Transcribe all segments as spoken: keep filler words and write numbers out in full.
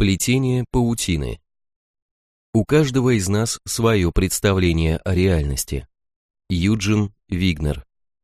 Плетение паутины. У каждого из нас свое представление о реальности. Юджин Вигнер.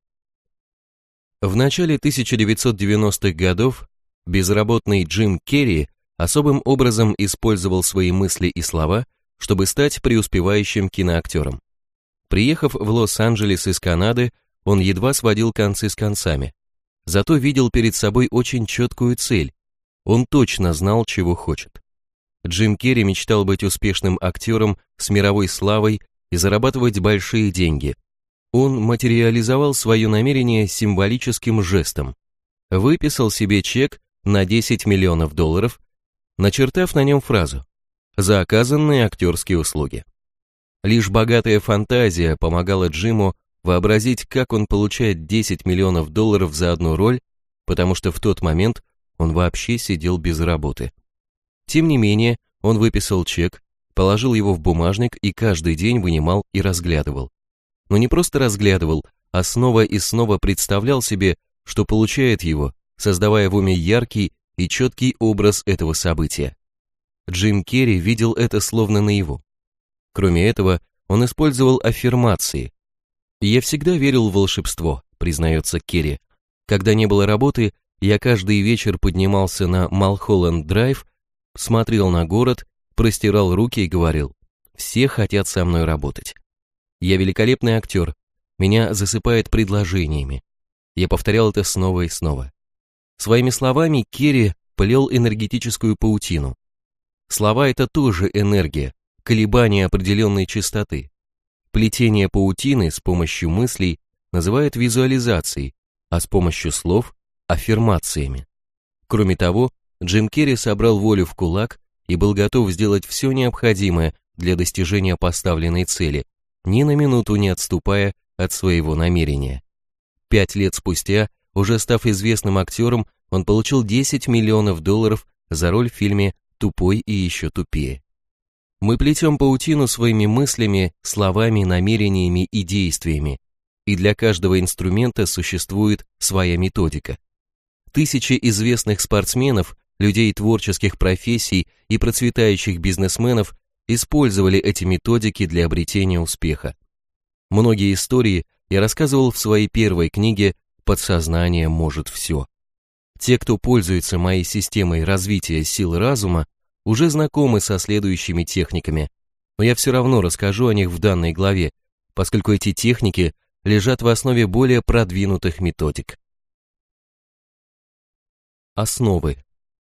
В начале тысяча девятьсот девяностых годов безработный Джим Керри особым образом использовал свои мысли и слова, чтобы стать преуспевающим киноактером. Приехав в Лос-Анджелес из Канады, он едва сводил концы с концами. Зато видел перед собой очень четкую цель. Он точно знал, чего хочет. Джим Керри мечтал быть успешным актером с мировой славой и зарабатывать большие деньги. Он материализовал свое намерение символическим жестом. Выписал себе чек на десять миллионов долларов, начертав на нем фразу «За оказанные актерские услуги». Лишь богатая фантазия помогала Джиму вообразить, как он получает десять миллионов долларов за одну роль, потому что в тот момент он вообще сидел без работы. Тем не менее, он выписал чек, положил его в бумажник и каждый день вынимал и разглядывал. Но не просто разглядывал, а снова и снова представлял себе, что получает его, создавая в уме яркий и четкий образ этого события. Джим Керри видел это словно наяву. Кроме этого, он использовал аффирмации. «Я всегда верил в волшебство», признается Керри. «Когда не было работы, я каждый вечер поднимался на Малхолланд-драйв, смотрел на город, простирал руки и говорил: все хотят со мной работать. Я великолепный актер, меня засыпает предложениями». Я повторял это снова и снова. Своими словами Керри плел энергетическую паутину. Слова — это тоже энергия, колебания определенной частоты. Плетение паутины с помощью мыслей называют визуализацией, а с помощью слов — аффирмациями. Кроме того, Джим Керри собрал волю в кулак и был готов сделать все необходимое для достижения поставленной цели, ни на минуту не отступая от своего намерения. Пять лет спустя, уже став известным актером, он получил десять миллионов долларов за роль в фильме «Тупой и еще тупее». Мы плетем паутину своими мыслями, словами, намерениями и действиями, и для каждого инструмента существует своя методика. Тысячи известных спортсменов, людей творческих профессий и процветающих бизнесменов использовали эти методики для обретения успеха. Многие истории я рассказывал в своей первой книге «Подсознание может все». Те, кто пользуется моей системой развития сил разума, уже знакомы со следующими техниками, но я все равно расскажу о них в данной главе, поскольку эти техники лежат в основе более продвинутых методик. Основы.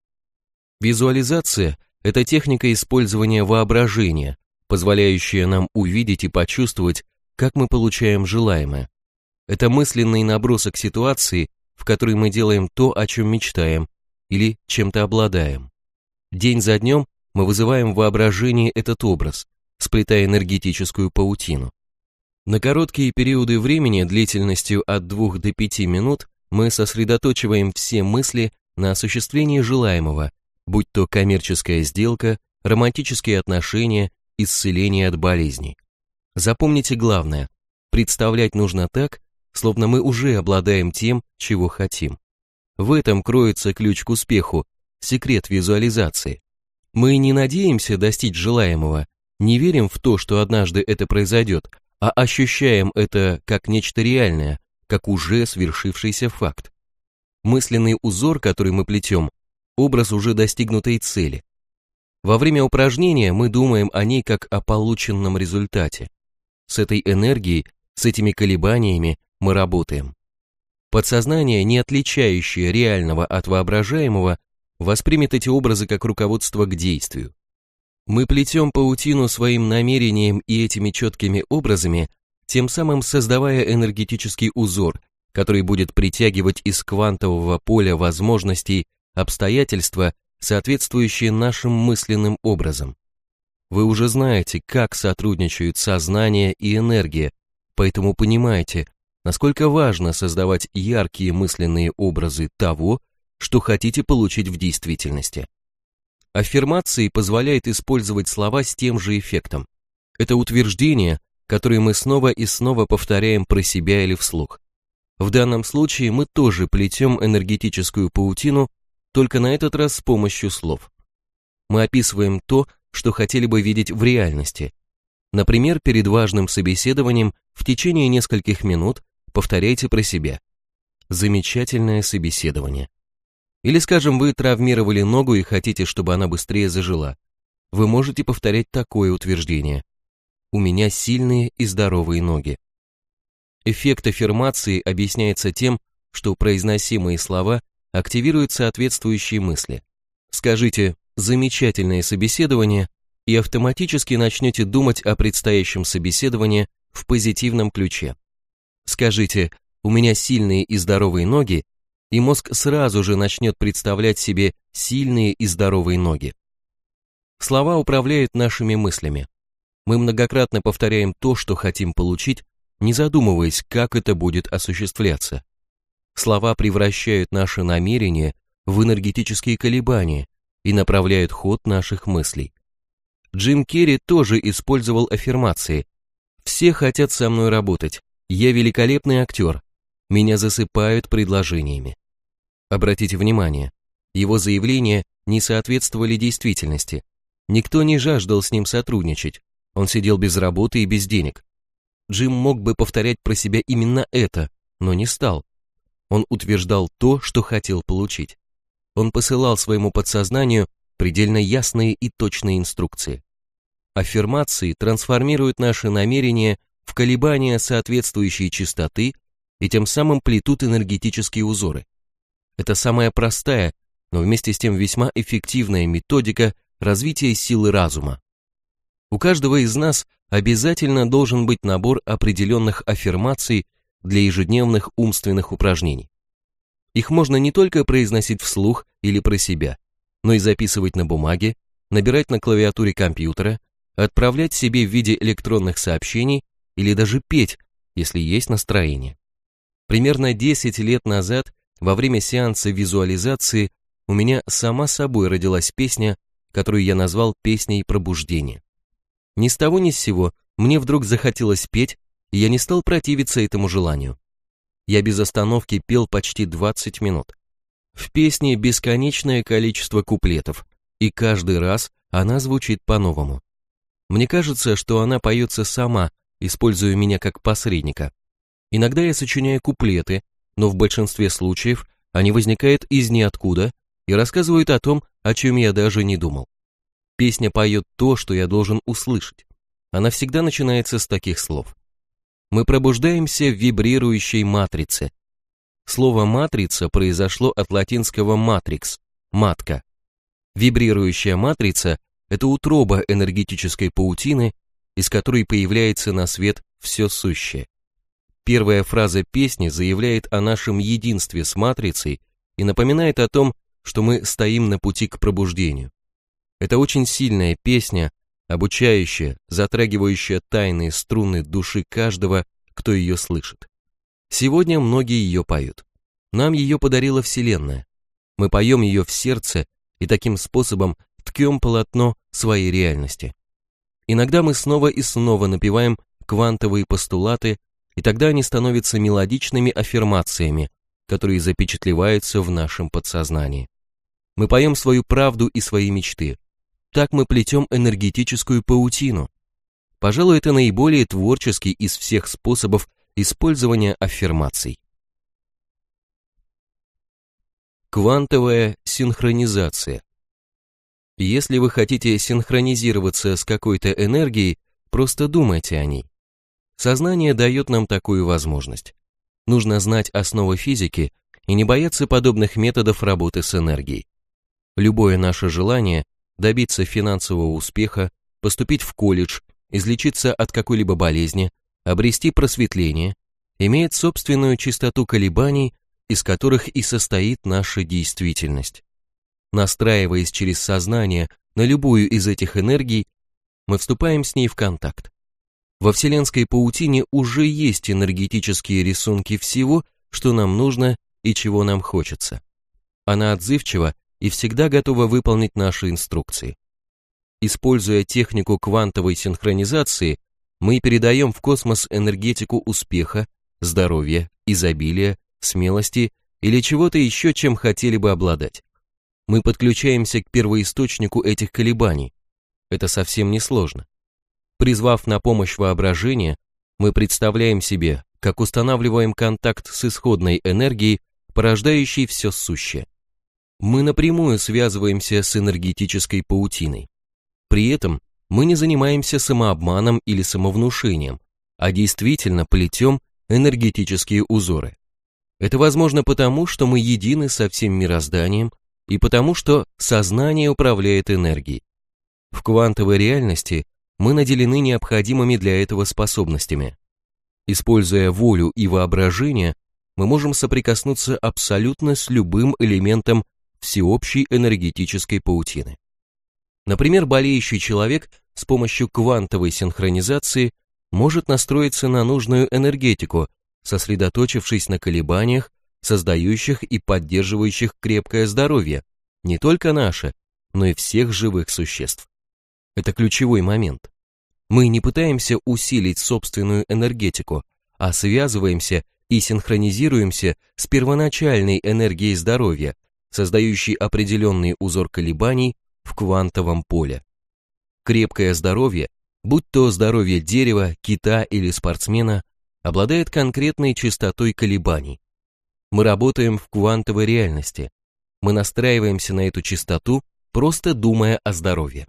Визуализация – это техника использования воображения, позволяющая нам увидеть и почувствовать, как мы получаем желаемое. Это мысленный набросок ситуации, в которой мы делаем то, о чем мечтаем, или чем-то обладаем. День за днем мы вызываем в воображении этот образ, сплетая энергетическую паутину. На короткие периоды времени длительностью от двух до пяти минут мы сосредотачиваем все мысли на осуществлении желаемого, будь то коммерческая сделка, романтические отношения, исцеление от болезней. Запомните главное: представлять нужно так, словно мы уже обладаем тем, чего хотим. В этом кроется ключ к успеху, секрет визуализации. Мы не надеемся достичь желаемого, не верим в то, что однажды это произойдет, а ощущаем это как нечто реальное, как уже свершившийся факт. Мысленный узор, который мы плетем, образ уже достигнутой цели. Во время упражнения мы думаем о ней как о полученном результате. С этой энергией, с этими колебаниями мы работаем. Подсознание, не отличающее реального от воображаемого, воспримет эти образы как руководство к действию. Мы плетем паутину своим намерением и этими четкими образами, тем самым создавая энергетический узор, который будет притягивать из квантового поля возможностей обстоятельства, соответствующие нашим мысленным образам. Вы уже знаете, как сотрудничают сознание и энергия, поэтому понимаете, насколько важно создавать яркие мысленные образы того, что хотите получить в действительности. Аффирмации позволяет использовать слова с тем же эффектом. Это утверждения, которые мы снова и снова повторяем про себя или вслух. В данном случае мы тоже плетем энергетическую паутину, только на этот раз с помощью слов. мы описываем то, что хотели бы видеть в реальности. Например, перед важным собеседованием в течение нескольких минут повторяйте про себя: «Замечательное собеседование». Или, скажем, вы травмировали ногу и хотите, чтобы она быстрее зажила. Вы можете повторять такое утверждение: «У меня сильные и здоровые ноги». Эффект аффирмации объясняется тем, что произносимые слова активируют соответствующие мысли. Скажите «замечательное собеседование» и автоматически начнете думать о предстоящем собеседовании в позитивном ключе. Скажите «у меня сильные и здоровые ноги», и мозг сразу же начнет представлять себе сильные и здоровые ноги. Слова управляют нашими мыслями. Мы многократно повторяем то, что хотим получить, не задумываясь, как это будет осуществляться. Слова превращают наши намерения в энергетические колебания и направляют ход наших мыслей. Джим Керри тоже использовал аффирмации. «Все хотят со мной работать. Я великолепный актер. Меня засыпают предложениями». Обратите внимание, его заявления не соответствовали действительности. Никто не жаждал с ним сотрудничать. Он сидел без работы и без денег. Джим мог бы повторять про себя именно это, но не стал. Он утверждал то, что хотел получить. Он посылал своему подсознанию предельно ясные и точные инструкции. Аффирмации трансформируют наши намерения в колебания соответствующей частоты и тем самым плетут энергетические узоры. Это самая простая, но вместе с тем весьма эффективная методика развития силы разума. У каждого из нас обязательно должен быть набор определенных аффирмаций для ежедневных умственных упражнений. Их можно не только произносить вслух или про себя, но и записывать на бумаге, набирать на клавиатуре компьютера, отправлять себе в виде электронных сообщений или даже петь, если есть настроение. Примерно десять лет назад, во время сеанса визуализации, у меня сама собой родилась песня, которую я назвал «Песней пробуждения». Ни с того ни с сего мне вдруг захотелось петь, и я не стал противиться этому желанию. Я без остановки пел почти двадцать минут. В песне бесконечное количество куплетов, и каждый раз она звучит по-новому. Мне кажется, что она поется сама, используя меня как посредника. Иногда я сочиняю куплеты, но в большинстве случаев они возникают из ниоткуда и рассказывают о том, о чем я даже не думал. Песня поет то, что я должен услышать. Она всегда начинается с таких слов. Мы пробуждаемся в вибрирующей матрице. Слово «матрица» произошло от латинского «матрикс» – «матка». Вибрирующая матрица – это утроба энергетической паутины, из которой появляется на свет все сущее. Первая фраза песни заявляет о нашем единстве с матрицей и напоминает о том, что мы стоим на пути к пробуждению. Это очень сильная песня, обучающая, затрагивающая тайные струны души каждого, кто ее слышит. Сегодня многие ее поют. Нам ее подарила Вселенная. Мы поем ее в сердце и таким способом ткем полотно своей реальности. Иногда мы снова и снова напеваем квантовые постулаты, и тогда они становятся мелодичными аффирмациями, которые запечатлеваются в нашем подсознании. Мы поем свою правду и свои мечты. Так мы плетем энергетическую паутину. Пожалуй, это наиболее творческий из всех способов использования аффирмаций. Квантовая синхронизация. Если вы хотите синхронизироваться с какой-то энергией, просто думайте о ней. Сознание дает нам такую возможность. Нужно знать основы физики и не бояться подобных методов работы с энергией. Любое наше желание добиться финансового успеха, поступить в колледж, излечиться от какой-либо болезни, обрести просветление, имеет собственную частоту колебаний, из которых и состоит наша действительность. Настраиваясь через сознание на любую из этих энергий, мы вступаем с ней в контакт. Во вселенской паутине уже есть энергетические рисунки всего, что нам нужно и чего нам хочется. Она отзывчива и всегда готова выполнить наши инструкции. Используя технику квантовой синхронизации, мы передаем в космос энергетику успеха, здоровья, изобилия, смелости или чего-то еще, чем хотели бы обладать. Мы подключаемся к первоисточнику этих колебаний. Это совсем не сложно. Призвав на помощь воображение, мы представляем себе, как устанавливаем контакт с исходной энергией, порождающей все сущее. Мы напрямую связываемся с энергетической паутиной. При этом мы не занимаемся самообманом или самовнушением, а действительно плетем энергетические узоры. Это возможно потому, что мы едины со всем мирозданием и потому, что сознание управляет энергией. В квантовой реальности мы наделены необходимыми для этого способностями. Используя волю и воображение, мы можем соприкоснуться абсолютно с любым элементом всеобщей энергетической паутины. Например, болеющий человек с помощью квантовой синхронизации может настроиться на нужную энергетику, сосредоточившись на колебаниях, создающих и поддерживающих крепкое здоровье, не только наше, но и всех живых существ. Это ключевой момент. Мы не пытаемся усилить собственную энергетику, а связываемся и синхронизируемся с первоначальной энергией здоровья, создающей определенный узор колебаний в квантовом поле. Крепкое здоровье, будь то здоровье дерева, кита или спортсмена, обладает конкретной частотой колебаний. Мы работаем в квантовой реальности. Мы настраиваемся на эту частоту, просто думая о здоровье.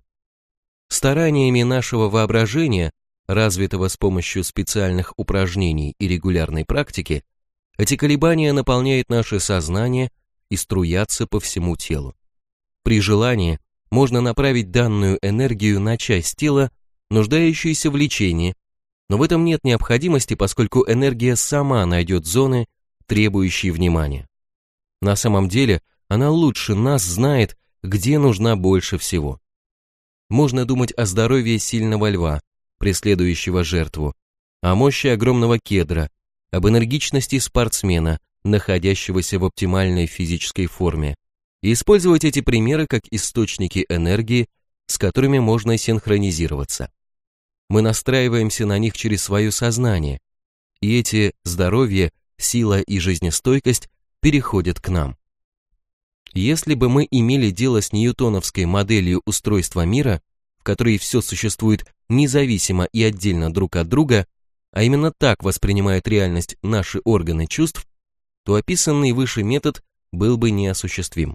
Стараниями нашего воображения, развитого с помощью специальных упражнений и регулярной практики, эти колебания наполняют наше сознание и струятся по всему телу. При желании можно направить данную энергию на часть тела, нуждающуюся в лечении, но в этом нет необходимости, поскольку энергия сама найдет зоны, требующие внимания. На самом деле, она лучше нас знает, где нужна больше всего. Можно думать о здоровье сильного льва, преследующего жертву, о мощи огромного кедра, об энергичности спортсмена, находящегося в оптимальной физической форме, и использовать эти примеры как источники энергии, с которыми можно синхронизироваться. Мы настраиваемся на них через свое сознание, и эти здоровье, сила и жизнестойкость переходят к нам. Если бы мы имели дело с ньютоновской моделью устройства мира, в которой все существует независимо и отдельно друг от друга, а именно так воспринимают реальность наши органы чувств, то описанный выше метод был бы неосуществим.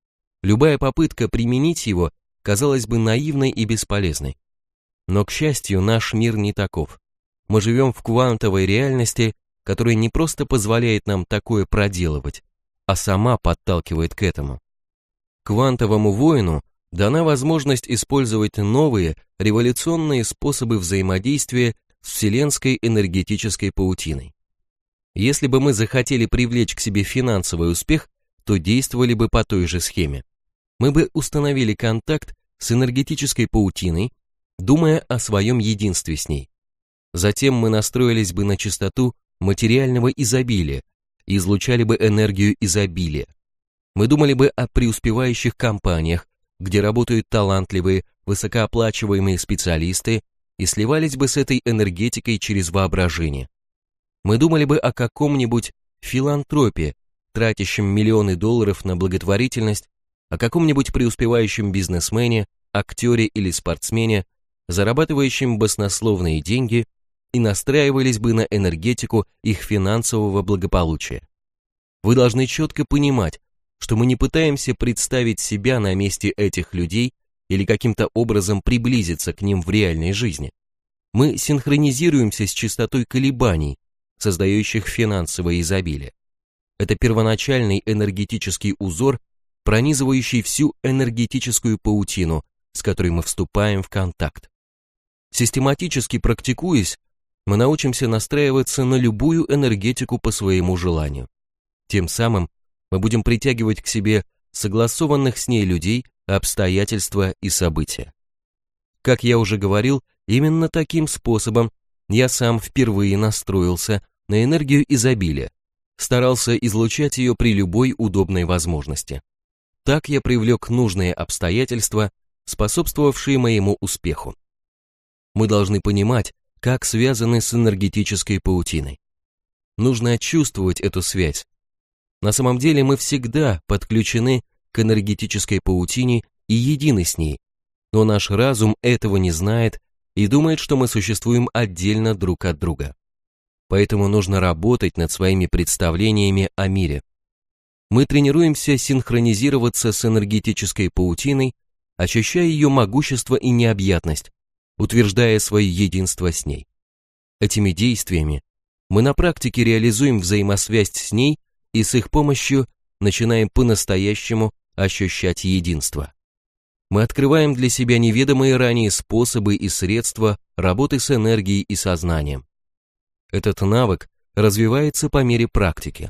Любая попытка применить его казалась бы наивной и бесполезной. Но, к счастью, наш мир не таков. Мы живем в квантовой реальности, которая не просто позволяет нам такое проделывать, а сама подталкивает к этому. Квантовому воину дана возможность использовать новые, революционные способы взаимодействия с вселенской энергетической паутиной. Если бы мы захотели привлечь к себе финансовый успех, то действовали бы по той же схеме. Мы бы установили контакт с энергетической паутиной, думая о своем единстве с ней. Затем мы настроились бы на частоту материального изобилия и излучали бы энергию изобилия. Мы думали бы о преуспевающих компаниях, где работают талантливые, высокооплачиваемые специалисты, и сливались бы с этой энергетикой через воображение. Мы думали бы о каком-нибудь филантропе, тратящем миллионы долларов на благотворительность, о каком-нибудь преуспевающем бизнесмене, актере или спортсмене, зарабатывающем баснословные деньги, и настраивались бы на энергетику их финансового благополучия. Вы должны четко понимать, что мы не пытаемся представить себя на месте этих людей или каким-то образом приблизиться к ним в реальной жизни. Мы синхронизируемся с частотой колебаний, создающих финансовое изобилие. Это первоначальный энергетический узор, пронизывающий всю энергетическую паутину, с которой мы вступаем в контакт. Систематически практикуясь, мы научимся настраиваться на любую энергетику по своему желанию. Тем самым мы будем притягивать к себе согласованных с ней людей, обстоятельства и события. Как я уже говорил, именно таким способом я сам впервые настроился на энергию изобилия, старался излучать ее при любой удобной возможности. Так я привлек нужные обстоятельства, способствовавшие моему успеху. Мы должны понимать, как связаны с энергетической паутиной. Нужно чувствовать эту связь. На самом деле мы всегда подключены к энергетической паутине и едины с ней, но наш разум этого не знает и думает, что мы существуем отдельно друг от друга. Поэтому нужно работать над своими представлениями о мире. Мы тренируемся синхронизироваться с энергетической паутиной, ощущая ее могущество и необъятность, утверждая свое единство с ней. Этими действиями мы на практике реализуем взаимосвязь с ней и с их помощью начинаем по-настоящему ощущать единство. Мы открываем для себя неведомые ранее способы и средства работы с энергией и сознанием. Этот навык развивается по мере практики.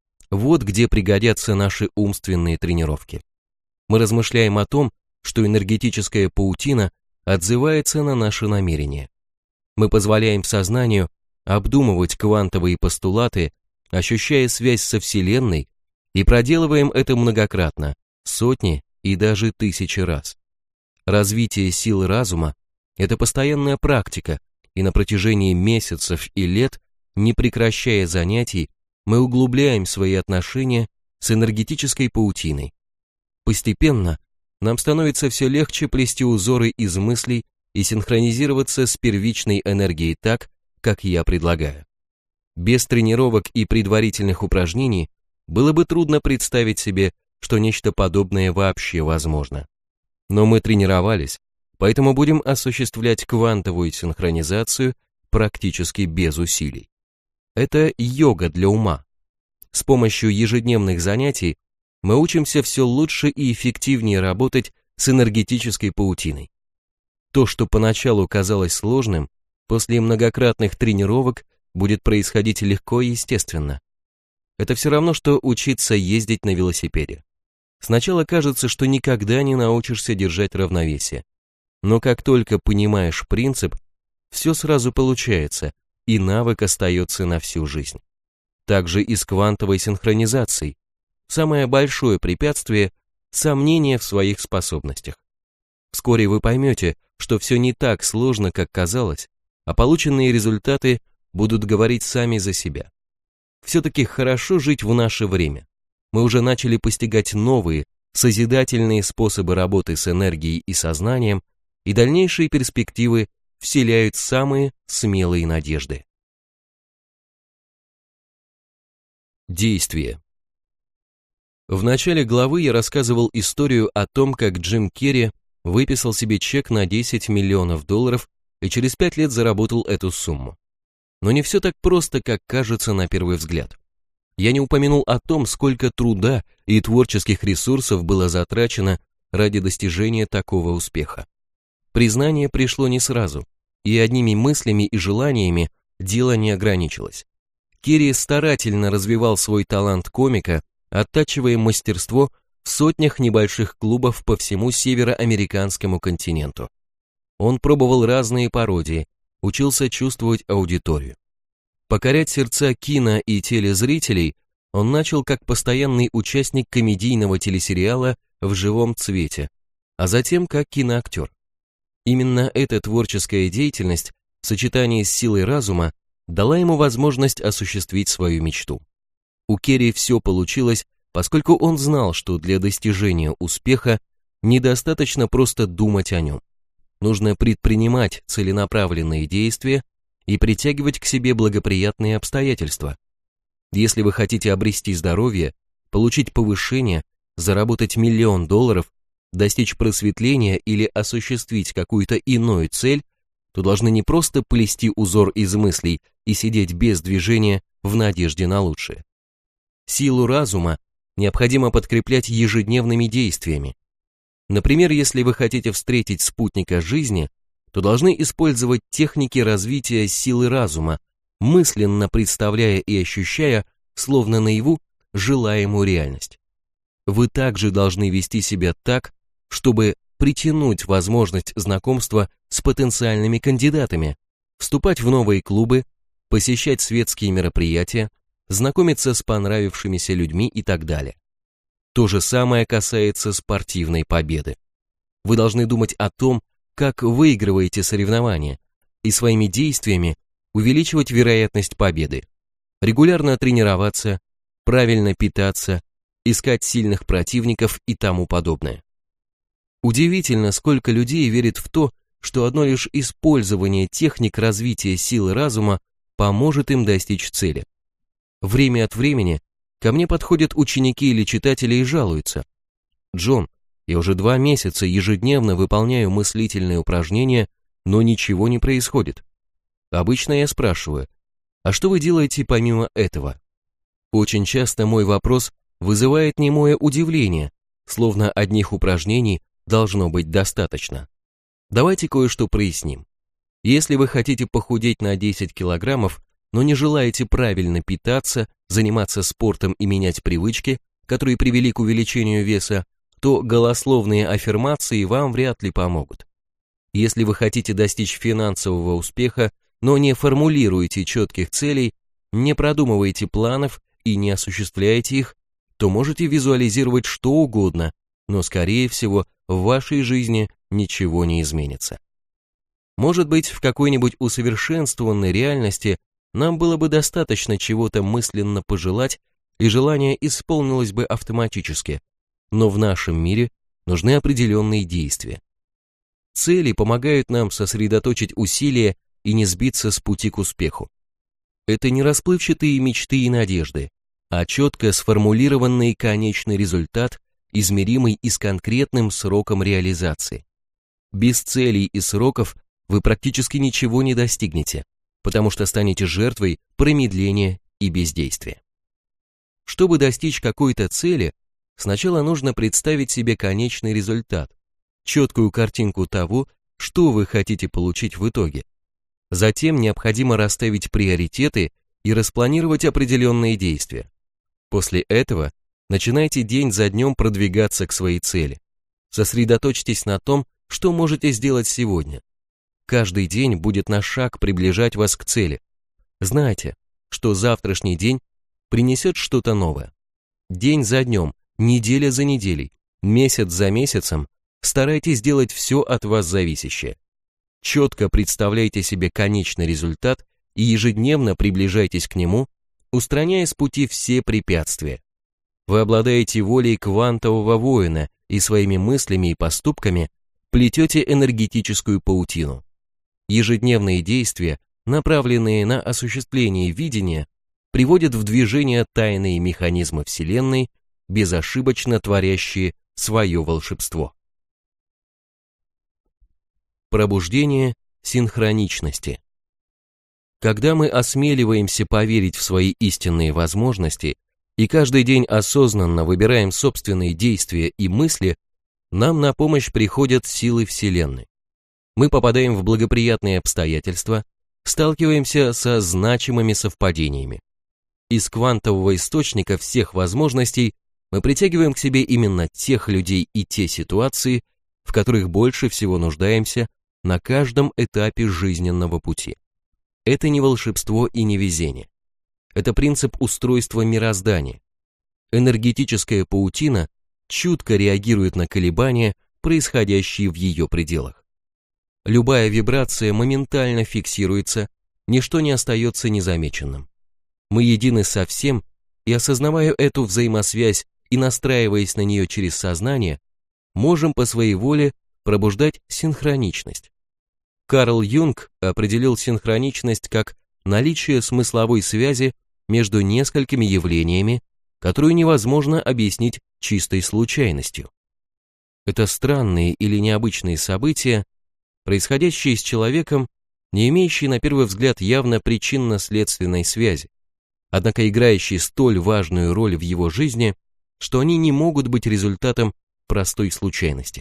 Вот где пригодятся наши умственные тренировки. Мы размышляем о том, что энергетическая паутина отзывается на наши намерения. Мы позволяем сознанию обдумывать квантовые постулаты, ощущая связь со Вселенной, и проделываем это многократно, сотни и даже тысячи раз. Развитие силы разума – это постоянная практика, и на протяжении месяцев и лет, не прекращая занятий, мы углубляем свои отношения с энергетической паутиной. Постепенно нам становится все легче плести узоры из мыслей и синхронизироваться с первичной энергией так, как я предлагаю. Без тренировок и предварительных упражнений было бы трудно представить себе, что нечто подобное вообще возможно. Но мы тренировались, поэтому будем осуществлять квантовую синхронизацию практически без усилий. Это йога для ума. С помощью ежедневных занятий мы учимся все лучше и эффективнее работать с энергетической паутиной. То, что поначалу казалось сложным, после многократных тренировок будет происходить легко и естественно. Это все равно, что учиться ездить на велосипеде. Сначала кажется, что никогда не научишься держать равновесие. Но как только понимаешь принцип, все сразу получается, и навык остается на всю жизнь. Также и с квантовой синхронизацией. Самое большое препятствие – сомнение в своих способностях. Вскоре вы поймете, что все не так сложно, как казалось, а полученные результаты будут говорить сами за себя. Все-таки хорошо жить в наше время. Мы уже начали постигать новые, созидательные способы работы с энергией и сознанием, и дальнейшие перспективы вселяют самые смелые надежды. Действие. В начале главы я рассказывал историю о том, как Джим Керри выписал себе чек на десять миллионов долларов и через пять лет заработал эту сумму. Но не все так просто, как кажется на первый взгляд. Я не упомянул о том, сколько труда и творческих ресурсов было затрачено ради достижения такого успеха. Признание пришло не сразу, и одними мыслями и желаниями дело не ограничилось. Керри старательно развивал свой талант комика, оттачивая мастерство в сотнях небольших клубов по всему североамериканскому континенту. Он пробовал разные пародии, учился чувствовать аудиторию. Покорять сердца кино и телезрителей он начал как постоянный участник комедийного телесериала «В живом цвете», а затем как киноактер. Именно эта творческая деятельность в сочетании с силой разума дала ему возможность осуществить свою мечту. У Керри все получилось, поскольку он знал, что для достижения успеха недостаточно просто думать о нем. Нужно предпринимать целенаправленные действия и притягивать к себе благоприятные обстоятельства. Если вы хотите обрести здоровье, получить повышение, заработать миллион долларов, достичь просветления или осуществить какую-то иную цель, то должны не просто плести узор из мыслей и сидеть без движения в надежде на лучшее. Силу разума необходимо подкреплять ежедневными действиями. Например, если вы хотите встретить спутника жизни, то должны использовать техники развития силы разума, мысленно представляя и ощущая, словно наяву, желаемую реальность. Вы также должны вести себя так, чтобы притянуть возможность знакомства с потенциальными кандидатами, вступать в новые клубы, посещать светские мероприятия, знакомиться с понравившимися людьми и так далее. То же самое касается спортивной победы. Вы должны думать о том, как выигрываете соревнования, и своими действиями увеличивать вероятность победы, регулярно тренироваться, правильно питаться искать сильных противников и тому подобное. Удивительно, сколько людей верит в то, что одно лишь использование техник развития силы разума поможет им достичь цели. Время от времени ко мне подходят ученики или читатели и жалуются: «Джон, я уже два месяца ежедневно выполняю мыслительные упражнения, но ничего не происходит». Обычно я спрашиваю: «А что вы делаете помимо этого?» Очень часто мой вопрос вызывает немое удивление, словно одних упражнений должно быть достаточно. Давайте кое-что проясним. Если вы хотите похудеть на десять килограммов, но не желаете правильно питаться, заниматься спортом и менять привычки, которые привели к увеличению веса, то голословные аффирмации вам вряд ли помогут. Если вы хотите достичь финансового успеха, но не формулируете четких целей, не продумываете планов и не осуществляете их, то можете визуализировать что угодно, но, скорее всего, в вашей жизни ничего не изменится. Может быть, в какой-нибудь усовершенствованной реальности нам было бы достаточно чего-то мысленно пожелать, и желание исполнилось бы автоматически, но в нашем мире нужны определенные действия. Цели помогают нам сосредоточить усилия и не сбиться с пути к успеху. Это не расплывчатые мечты и надежды, а четко сформулированный конечный результат, измеримый и с конкретным сроком реализации. Без целей и сроков вы практически ничего не достигнете, потому что станете жертвой промедления и бездействия. Чтобы достичь какой-то цели, сначала нужно представить себе конечный результат, четкую картинку того, что вы хотите получить в итоге. Затем необходимо расставить приоритеты и распланировать определенные действия. После этого начинайте день за днем продвигаться к своей цели. Сосредоточьтесь на том, что можете сделать сегодня. Каждый день будет на шаг приближать вас к цели. Знайте, что завтрашний день принесет что-то новое. День за днем, неделя за неделей, месяц за месяцем старайтесь делать все от вас зависящее. Четко представляйте себе конечный результат и ежедневно приближайтесь к нему, устраняя с пути все препятствия. Вы обладаете волей квантового воина и своими мыслями и поступками плетете энергетическую паутину. Ежедневные действия, направленные на осуществление видения, приводят в движение тайные механизмы Вселенной, безошибочно творящие свое волшебство. Пробуждение синхроничности. Когда мы осмеливаемся поверить в свои истинные возможности и каждый день осознанно выбираем собственные действия и мысли, нам на помощь приходят силы Вселенной. Мы попадаем в благоприятные обстоятельства, сталкиваемся со значимыми совпадениями. Из квантового источника всех возможностей мы притягиваем к себе именно тех людей и те ситуации, в которых больше всего нуждаемся на каждом этапе жизненного пути. Это не волшебство и не везение. Это принцип устройства мироздания. Энергетическая паутина чутко реагирует на колебания, происходящие в ее пределах. Любая вибрация моментально фиксируется, ничто не остается незамеченным. Мы едины со всем, и осознавая эту взаимосвязь и настраиваясь на нее через сознание, можем по своей воле пробуждать синхроничность. Карл Юнг определил синхроничность как наличие смысловой связи между несколькими явлениями, которую невозможно объяснить чистой случайностью. Это странные или необычные события, происходящие с человеком, не имеющие на первый взгляд явно причинно-следственной связи, однако играющие столь важную роль в его жизни, что они не могут быть результатом простой случайности.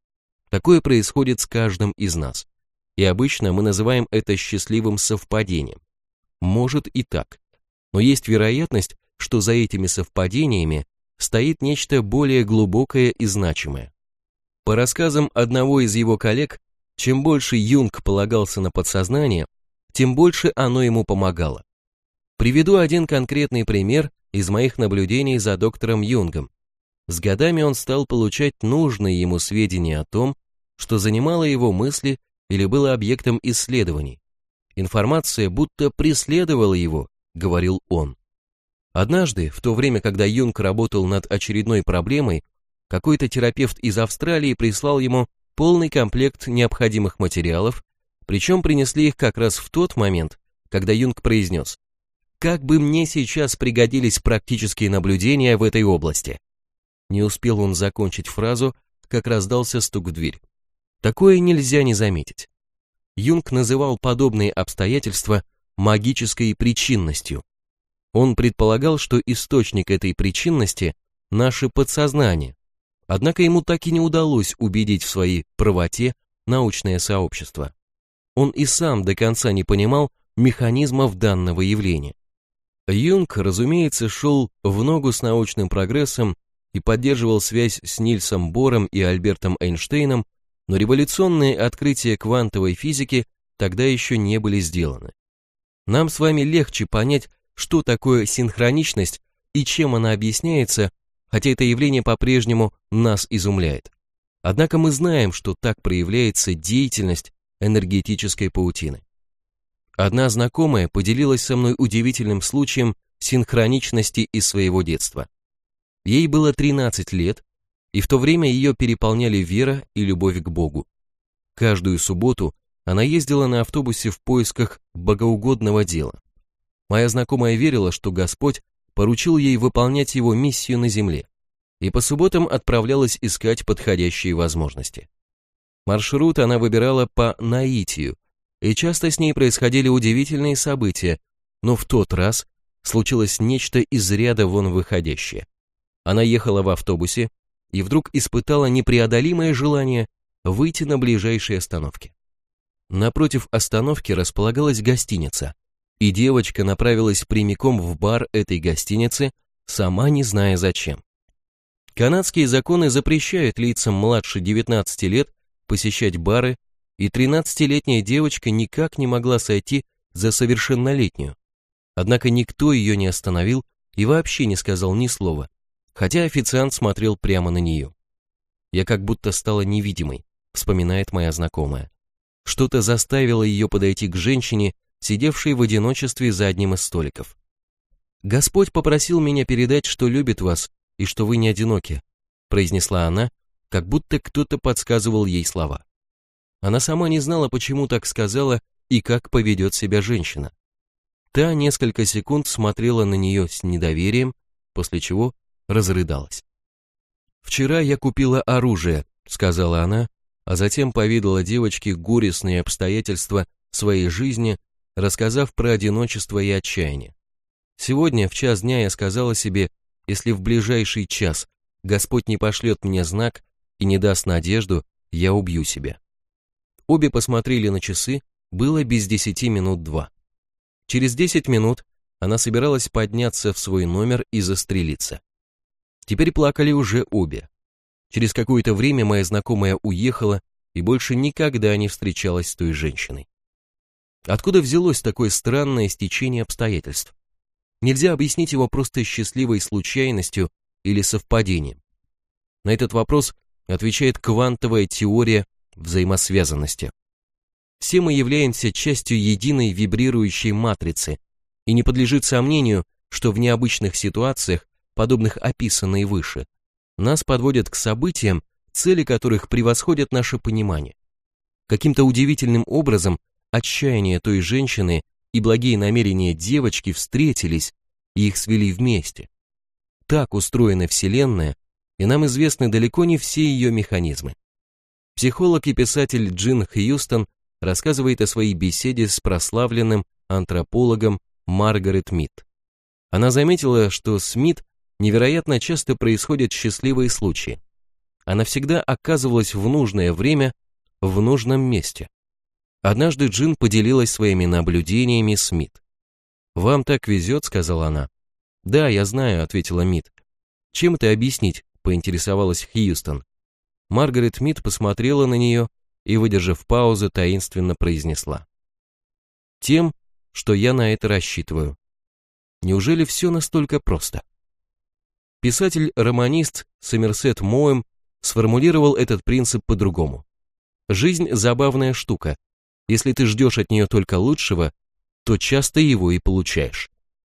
Такое происходит с каждым из нас, и обычно мы называем это счастливым совпадением. Может и так, но есть вероятность, что за этими совпадениями стоит нечто более глубокое и значимое. По рассказам одного из его коллег, чем больше Юнг полагался на подсознание, тем больше оно ему помогало. Приведу один конкретный пример из моих наблюдений за доктором Юнгом. С годами он стал получать нужные ему сведения о том, что занимало его мысли или было объектом исследований. Информация будто преследовала его, говорил он. Однажды, в то время, когда Юнг работал над очередной проблемой, какой-то терапевт из Австралии прислал ему полный комплект необходимых материалов, причем принесли их как раз в тот момент, когда Юнг произнес: «Как бы мне сейчас пригодились практические наблюдения в этой области». Не успел он закончить фразу, как раздался стук в дверь. Такое нельзя не заметить. Юнг называл подобные обстоятельства магической причинностью. Он предполагал, что источник этой причинности – наше подсознание, однако ему так и не удалось убедить в своей правоте научное сообщество. Он и сам до конца не понимал механизмов данного явления. Юнг, разумеется, шел в ногу с научным прогрессом и поддерживал связь с Нильсом Бором и Альбертом Эйнштейном, но революционные открытия квантовой физики тогда еще не были сделаны. Нам с вами легче понять, что такое синхроничность и чем она объясняется, хотя это явление по-прежнему нас изумляет. Однако мы знаем, что так проявляется деятельность энергетической паутины. Одна знакомая поделилась со мной удивительным случаем синхроничности из своего детства. Ей было тринадцать лет, и в то время ее переполняли вера и любовь к Богу. Каждую субботу она ездила на автобусе в поисках богоугодного дела. Моя знакомая верила, что Господь поручил ей выполнять его миссию на земле, и по субботам отправлялась искать подходящие возможности. Маршрут она выбирала по наитию, и часто с ней происходили удивительные события, но в тот раз случилось нечто из ряда вон выходящее. Она ехала в автобусе и вдруг испытала непреодолимое желание выйти на ближайшей остановке. Напротив остановки располагалась гостиница, и девочка направилась прямиком в бар этой гостиницы, сама не зная зачем. Канадские законы запрещают лицам младше девятнадцати лет посещать бары, и тринадцатилетняя девочка никак не могла сойти за совершеннолетнюю. Однако никто ее не остановил и вообще не сказал ни слова, хотя официант смотрел прямо на нее. «Я как будто стала невидимой», — вспоминает моя знакомая. Что-то заставило ее подойти к женщине, сидевшей в одиночестве за одним из столиков. «Господь попросил меня передать, что любит вас и что вы не одиноки», произнесла она, как будто кто-то подсказывал ей слова. Она сама не знала, почему так сказала и как поведет себя женщина. Та несколько секунд смотрела на нее с недоверием, после чего разрыдалась. «Вчера я купила оружие», — сказала она, а затем поведала девочке горестные обстоятельства своей жизни, рассказав про одиночество и отчаяние. «Сегодня, в час дня, я сказала себе, если в ближайший час Господь не пошлет мне знак и не даст надежду, я убью себя». Обе посмотрели на часы, было без десяти минут два. Через десять минут она собиралась подняться в свой номер и застрелиться. Теперь плакали уже обе. Через какое-то время моя знакомая уехала и больше никогда не встречалась с той женщиной. Откуда взялось такое странное стечение обстоятельств? Нельзя объяснить его просто счастливой случайностью или совпадением. На этот вопрос отвечает квантовая теория взаимосвязанности. Все мы являемся частью единой вибрирующей матрицы, и не подлежит сомнению, что в необычных ситуациях, подобных описанной выше, нас подводят к событиям, цели которых превосходят наше понимание. Каким-то удивительным образом отчаяние той женщины и благие намерения девочки встретились и их свели вместе. Так устроена Вселенная, и нам известны далеко не все ее механизмы. Психолог и писатель Джин Хьюстон рассказывает о своей беседе с прославленным антропологом Маргарет Мид. Она заметила, что с Мид невероятно часто происходят счастливые случаи. Она всегда оказывалась в нужное время, в нужном месте. Однажды Джин поделилась своими наблюдениями с Мид. «Вам так везет», — сказала она. «Да, я знаю», — ответила Мид. «Чем это объяснить?» — поинтересовалась Хьюстон. Маргарет Мид посмотрела на нее и, выдержав паузу, таинственно произнесла: «Тем, что я на это рассчитываю». Неужели все настолько просто? Писатель-романист Сомерсет Моэм сформулировал этот принцип по-другому. Жизнь – забавная штука. Если ты ждешь от нее только лучшего, то часто его и получаешь.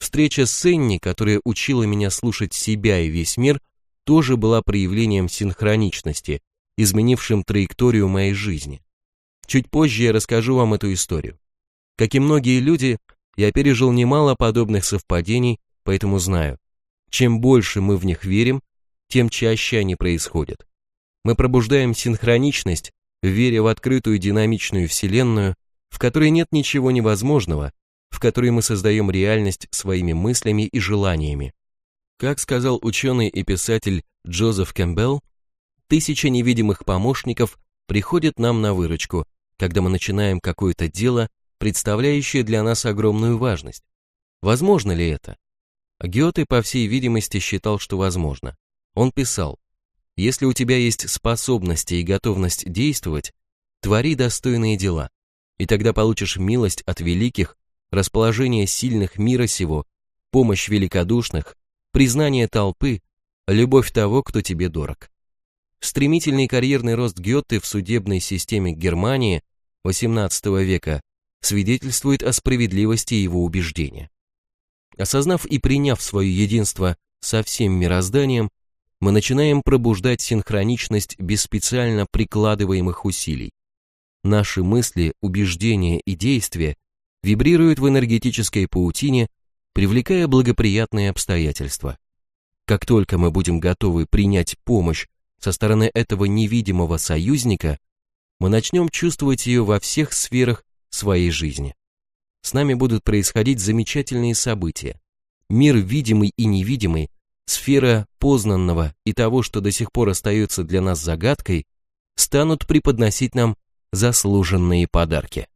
Встреча с Энни, которая учила меня слушать себя и весь мир, тоже была проявлением синхроничности, изменившим траекторию моей жизни. Чуть позже я расскажу вам эту историю. Как и многие люди, я пережил немало подобных совпадений, поэтому знаю, чем больше мы в них верим, тем чаще они происходят. Мы пробуждаем синхроничность, веря в открытую динамичную вселенную, в которой нет ничего невозможного, в которой мы создаем реальность своими мыслями и желаниями. Как сказал ученый и писатель Джозеф Кэмпбелл, тысяча невидимых помощников приходят нам на выручку, когда мы начинаем какое-то дело, представляющее для нас огромную важность. Возможно ли это? Гёте, по всей видимости, считал, что возможно. Он писал: «Если у тебя есть способности и готовность действовать, твори достойные дела, и тогда получишь милость от великих, расположение сильных мира сего, помощь великодушных, признание толпы, любовь того, кто тебе дорог». Стремительный карьерный рост Гёте в судебной системе Германии восемнадцатого века свидетельствует о справедливости его убеждения. Осознав и приняв свое единство со всем мирозданием, мы начинаем пробуждать синхроничность без специально прикладываемых усилий. Наши мысли, убеждения и действия вибрируют в энергетической паутине, привлекая благоприятные обстоятельства. Как только мы будем готовы принять помощь со стороны этого невидимого союзника, мы начнем чувствовать ее во всех сферах своей жизни. С нами будут происходить замечательные события. Мир видимый и невидимый, сфера познанного и того, что до сих пор остается для нас загадкой, станут преподносить нам заслуженные подарки.